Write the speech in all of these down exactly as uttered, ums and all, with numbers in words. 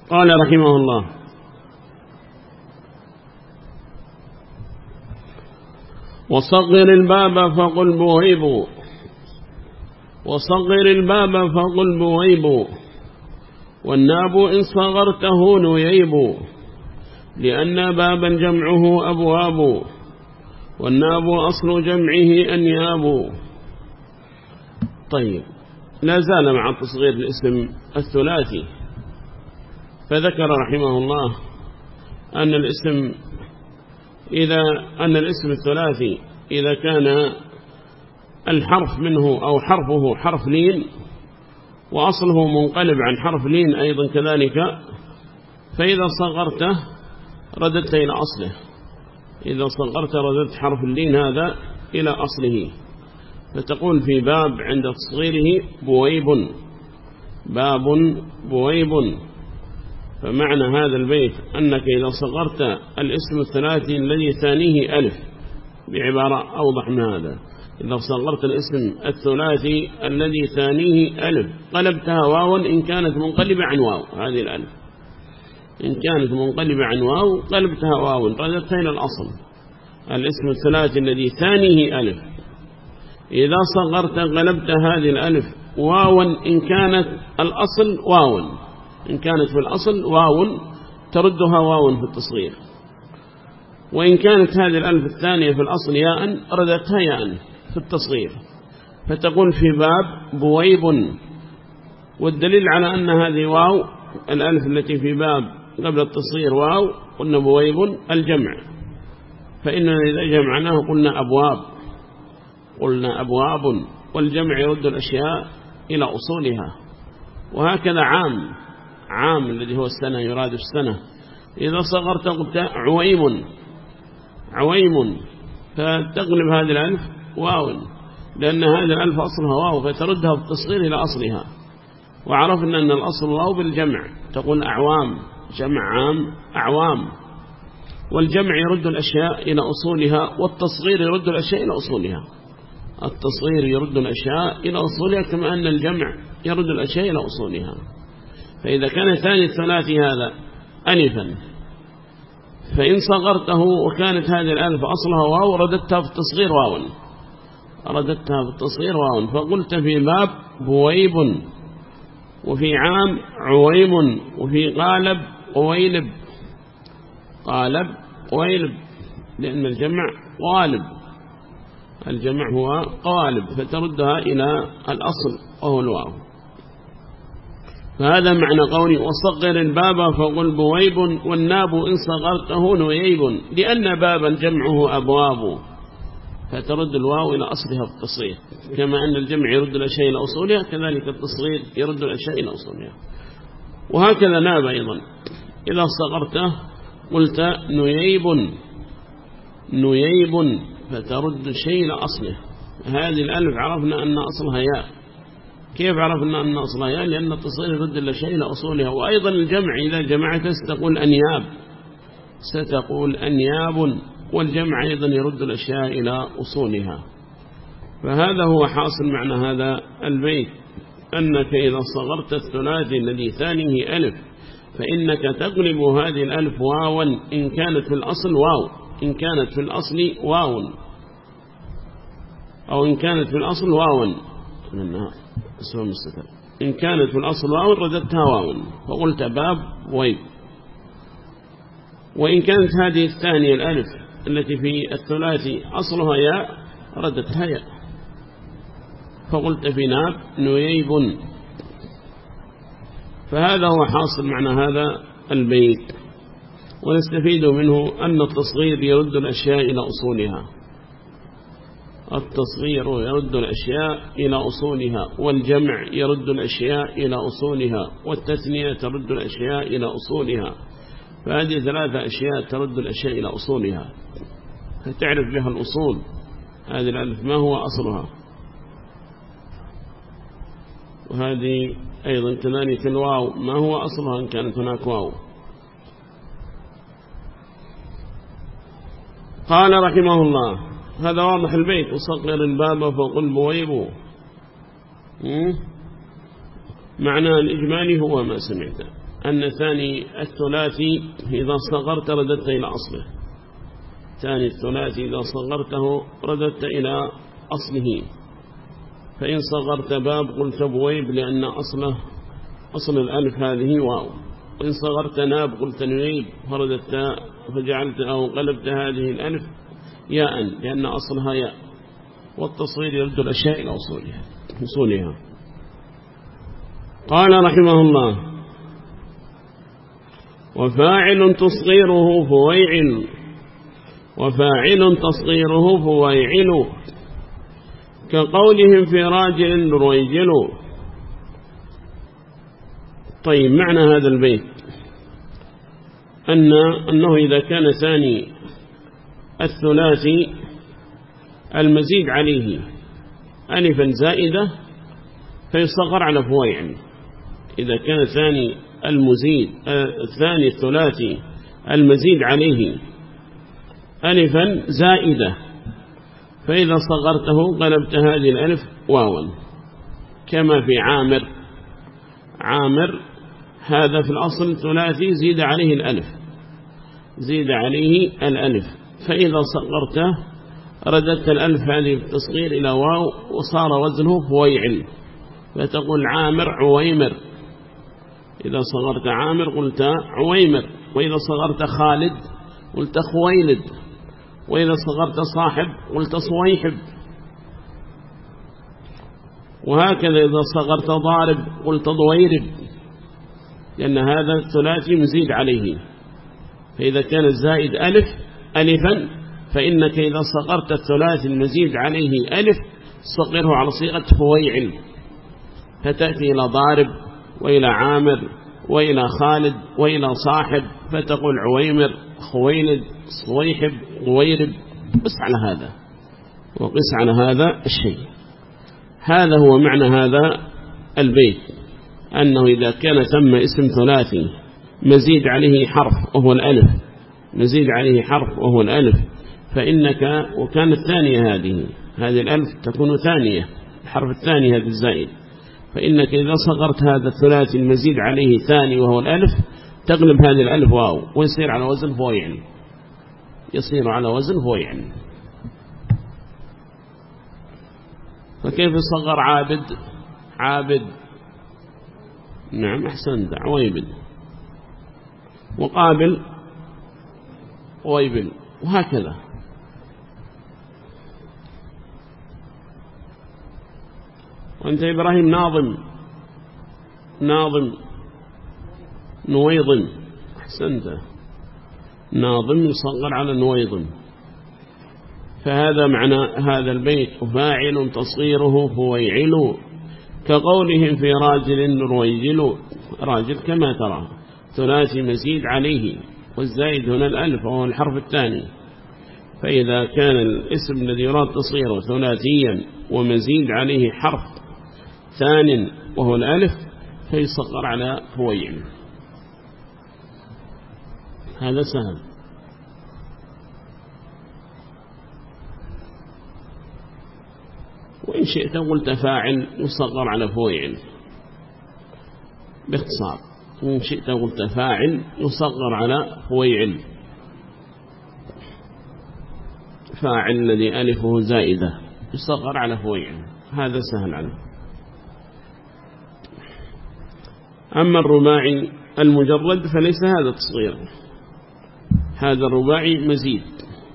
قال رحمه الله: وصغر الباب فقل بويب، وصغر الباب فقل بويب، والناب إن صغرته نييب، لأن بابا جمعه أبواب، والناب أصل جمعه أنياب. طيب، لا زال مع تصغير الاسم الثلاثي، فذكر رحمه الله أن الاسم إذا أن الاسم الثلاثي إذا كان الحرف منه أو حرفه حرف لين وأصله منقلب عن حرف لين أيضا كذلك، فإذا صغرته رددت إلى أصله. إذا صغرت رددت حرف اللين هذا إلى أصله، فتقول في باب عند تصغيره بويب، باب بويب. فمعنى هذا البيت أنك إذا صغرت الاسم الثلاثي الذي ثانيه ألف، بعبارة أوضح من هذا، إذا صغرت الاسم الثلاثي الذي ثانيه ألف قلبتها واو إن كانت منقلبة عن واو، هذه الألف إن كانت منقلبة عن واو قلبتها واو رددتها إلى الأصل. الاسم الثلاثي الذي ثانيه ألف إذا صغرت قلبت هذه الألف واو إن كانت الأصل واو، إن كانت في الأصل واو تردها واو في التصغير، وإن كانت هذه الألف الثانية في الأصل ياء ردتها ياء في التصغير. فتقول في باب بويب، والدليل على أن هذه واو الألف التي في باب قبل التصغير واو قلنا بويب الجمع، فإننا إذا جمعناه قلنا أبواب، قلنا أبواب، والجمع يرد الأشياء إلى أصولها. وهكذا عام، عام الذي هو السنة يراد السنة، إذا صغرت قلت عويم، عويم، فتقلب هذه الألف واو، لأن هذه الألف أصلها واو فتردها بالتصغير إلى أصلها. وعرفنا أن الأصل واو بالجمع، تقول أعوام، جمع عام أعوام. والجمع يرد الأشياء إلى أصولها، والتصغير يرد الأشياء إلى أصولها. التصغير يرد الأشياء إلى أصولها كما أن الجمع يرد الأشياء إلى أصولها. فإذا كان ثاني الثلاثي هذا ألفا، فإن صغرته وكانت هذه الألف أصلها واو رددتها في التصغير واو، رددتها في التصغير واو. فقلت في باب بويب، وفي عام عويم، وفي قالب قويلب، قالب قويلب، لأن الجمع قالب، الجمع هو قوالب، فتردها إلى الأصل وهو الواو. فهذا معنى قولي وصغر الباب فقل بويب، والناب إن صغرته نييب، لأن بابا جمعه أبواب، فترد الواو إلى أصلها في التصغير، كما أن الجمع يرد الأشياء إلى أصولها كذلك التصغير يرد الأشياء إلى أصولها. وهكذا ناب أيضا إذا صغرته قلت نييب، نييب، فترد الشيء إلى أصله. هذه الألف عرفنا أن أصلها ياء. كيف عرفنا أن أصلها ياء؟ لأن التصغير يرد الشيء إلى أصولها. وأيضا الجمع إذا جمعت ستقول أنياب، ستقول أنياب، والجمع أيضا يرد الأشياء إلى أصولها. فهذا هو حاصل معنى هذا البيت، أنك إذا صغرت الثلاثي الذي ثانيه ألف فإنك تقلب هذه الألف واوا إن كانت في الأصل واو، إن كانت في الأصل واو، أو إن كانت في الأصل واو، إن كانت في الأصل واو رددتها واو، فقلت باب ويب. وإن كانت هذه الثانية الألف التي في الثلاثي أصلها ياء رددتها ياء، فقلت في ناب نييب. فهذا هو حاصل معنى هذا البيت. ونستفيد منه أن التصغير يرد الأشياء إلى أصولها، التصغير يرد الأشياء إلى أصولها، والجمع يرد الأشياء إلى أصولها، والتثنية ترد الأشياء إلى أصولها. فهذه ثلاثة أشياء ترد الأشياء إلى أصولها، فتعرف بها الأصول. هذه الألف ما هو أصلها، وهذه أيضا كذلك الواو ما هو أصلها إن كانت هناك واو. قال رحمه الله: هذا واضح البيت. وصغر الباب فقل بويب، معنى الإجمالي هو ما سمعت. أن ثاني الثلاثي إذا صغرت رددت إلى أصله. ثاني الثلاثي إذا صغرته رددت إلى أصله. فإن صغرت باب قلت بويب لأن أصله أصل الألف هذه واو. وإن صغرت ناب قلت نويب فرددت فجعلت أو قلبت هذه الألف ياء لأن أصلها ياء. والتصغير يرد الأشياء إلى أصولها. قال رحمه الله: وفاعل تصغيره فويعل وفاعل تصغيره فويعل كقولهم في راجل رويجل. طيب، معنى هذا البيت أن أنه إذا كان ثاني الثلاثي المزيد عليه ألفا زائدة فيصغر على فويعل. إذا كان ثاني المزيد الثاني الثلاثي المزيد عليه ألفا زائدة فإذا صغرته قلبت هذه الألف واوا، كما في عامر. عامر هذا في الأصل ثلاثي زيد عليه الألف زيد عليه الألف فإذا صغرته رددت الألف هذه التصغير إلى واو وصار وزنه فويعل، فتقول عامر عويمر. إذا صغرت عامر قلت عويمر، وإذا صغرت خالد قلت خويلد، وإذا صغرت صاحب قلت صويحب، وهكذا إذا صغرت ضارب قلت ضويرب، لأن هذا الثلاثي مزيد عليه. فإذا كان الزائد ألف ألفا فإنك إذا صغرت الثلاثي المزيد عليه ألف صغره على صيغة فويعل، فتأتي إلى ضارب وإلى عامر وإلى خالد وإلى صاحب فتقول عويمر خويلد صويحب غويرب. قس على هذا وقس على هذا الشيء. هذا هو معنى هذا البيت، أنه إذا كان ثم اسم ثلاثي مزيد عليه حرف وهو الألف مزيد عليه حرف وهو الألف فإنك وكانت ثانية هذه هذه الألف تكون ثانية الحرف الثاني هذا الزائد، فإنك إذا صغرت هذا الثلاثي المزيد عليه ثاني وهو الألف تغلب هذه الألف واو ويصير على وزن فويعل يصير على وزن فويعل. فكيف صغر عابد عابد نعم أحسنت عويبد، وقابل ويبل، وهكذا. وأنت إبراهيم ناظم ناظم نويضم أحسنت ناظم يصغر على نويضم. فهذا معنى هذا البيت: وفاعل تصغيره فويعل كقولهم في راجل رويجل. راجل كما ترى ثلاثي مزيد عليه والزائد هنا الألف وهو الحرف الثاني، فإذا كان الاسم الذي يراد تصغيره ثلاثيا ومزيد عليه حرف ثان وهو الألف فيصغر على فويعل. هذا سهل. وإن شئت قلت فاعل يصغر على فويعل باختصار. إن شئت قلت فاعل يصغر على فويعل، فاعل الذي ألفه زائدة يصغر على فويعل، هذا سهل عنه. أما الرباعي المجرد فليس هذا تصغير، هذا الرباعي مزيد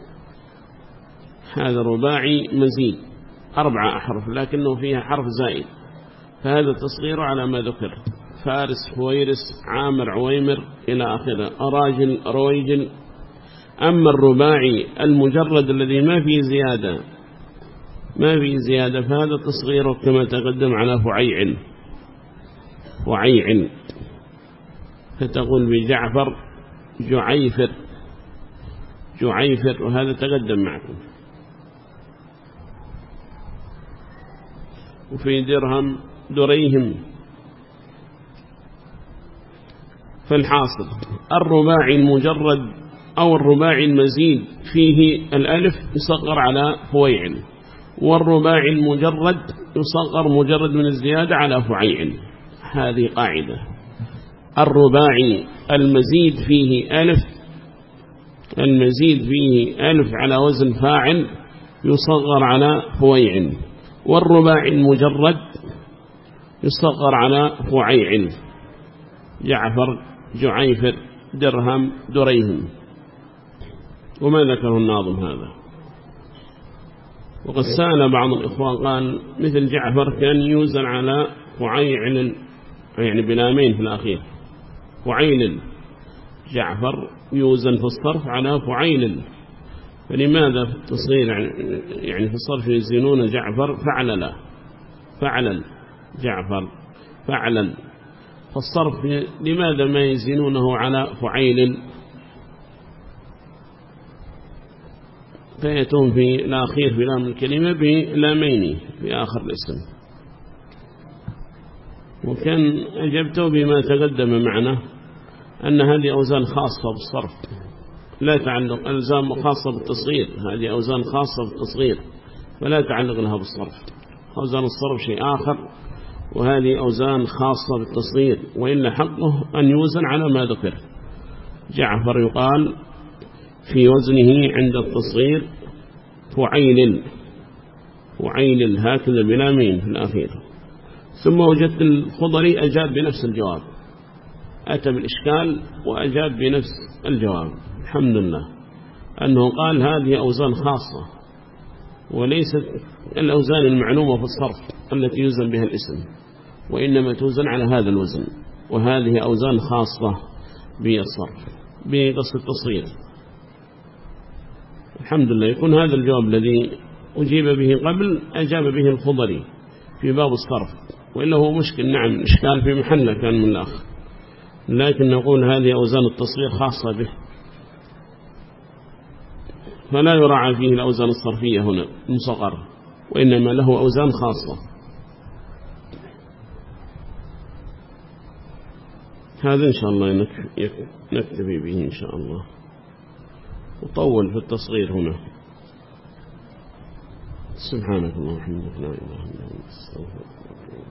هذا الرباعي مزيد أربعة أحرف لكنه فيها حرف زائد، فهذا تصغير على ما ذكر: فارس فويرس عامر عويمر إلى آخره، أراجل رويجل. أما الرباعي المجرد الذي ما فيه زيادة ما فيه زيادة فهذا تصغيره كما تقدم على فعيعل وعيعل، فتقول بجعفر جعيفر جعيفر، وهذا تقدم معكم. وفي درهم دريهم. فالحاصل الرباعي المجرد أو الرباعي المزيد فيه الألف يصغر على فويعل، والرباعي المجرد يصغر مجرد من الزيادة على فعيعل. هذه قاعدة. الرباعي المزيد فيه ألف المزيد فيه ألف على وزن فاعل يصغر على فويع، والرباعي المجرد يصغر على فعيع، جعفر جعيفر درهم دريهم. وما ذكره الناظم هذا. وقد سأل بعض الإخوان قال مثل جعفر كان يوزن على فعيع يعني بلامين في الأخير، فعيل جعفر يوزن في الصرف على فعيل، فلماذا في التصغير يعني في الصرف يزينون جعفر فعللا فعلا جعفر فعلا، فالصرف لماذا ما يزينونه على فعيل؟ فيتون في الأخير في لام الكلمة بلامين في آخر الاسم. وكان أجبته بما تقدم معنا أن هذه أوزان خاصة بالصرف لا تعلق ألزام خاصة بالتصغير، هذه أوزان خاصة بالتصغير فلا تعلق لها بالصرف. أوزان الصرف شيء آخر، وهذه أوزان خاصة بالتصغير، وإلا حقه أن يوزن على ما ذكر. جعفر يقال في وزنه عند التصغير فعيل فعيل هكذا بلامين في الأخير. ثم وجدت الخضري أجاب بنفس الجواب، أتى بالإشكال وأجاب بنفس الجواب. الحمد لله أنه قال هذه أوزان خاصة وليست الأوزان المعلومة في الصرف التي يوزن بها الاسم، وإنما توزن على هذا الوزن، وهذه أوزان خاصة بالصرف بقصد التصغير. الحمد لله يكون هذا الجواب الذي أجيب به قبل أجاب به الخضري في باب الصرف، وإلا هو مشكل نعم إشكال في محله كان من الأخ، لكن نقول هذه أوزان التصغير خاصة به، فلا يراعى فيه الأوزان الصرفية هنا مصغر، وإنما له أوزان خاصة. هذا إن شاء الله نكتفي به إن شاء الله، وطول في التصغير هنا. سبحانك اللهم وبحمدك لا إله إلا أنت استغفرك.